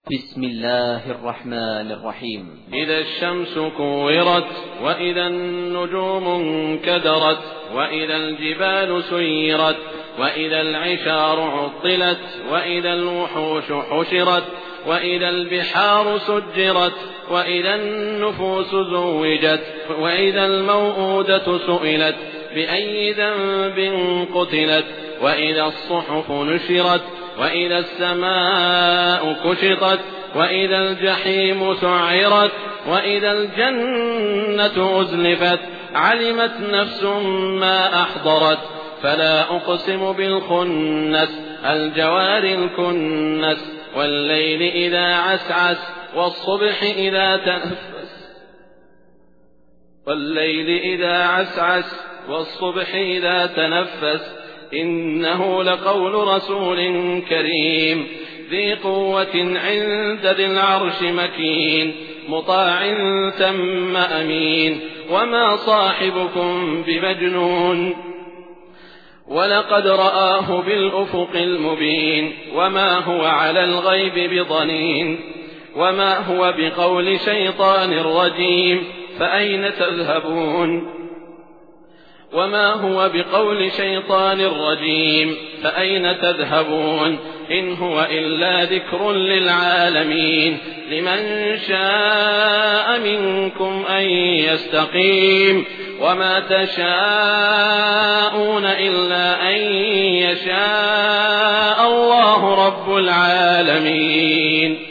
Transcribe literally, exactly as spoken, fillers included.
بسم الله الرحمن الرحيم. إذا الشمس كورت وإذا النجوم انكدرت وإذا الجبال سيرت وإذا العشار عطلت وإذا الوحوش حشرت وإذا البحار سجرت وإذا النفوس زوجت وإذا الموءودة سئلت بأي ذنب قتلت وإذا الصحف نشرت وإذا السماء كشطت وإذا الجحيم سعرت وإذا الجنة أزلفت علمت نفس ما أحضرت فلا أقسم بالخنس الجوار الكنس والليل إذا عسعس والصبح إذا تنفس والليل إذا عسعس والصبح إذا تنفس إنه لقول رسول كريم ذي قوة عند ذي العرش مكين مطاع ثم أمين وما صاحبكم بمجنون ولقد رآه بالأفق المبين وما هو على الغيب بضنين وما هو بقول شيطان رجيم فأين تذهبون وما هو بقول شيطان رجيم فأين تذهبون إن هو إلا ذكر للعالمين لمن شاء منكم أن يستقيم وما تشاءون إلا أن يشاء الله رب العالمين.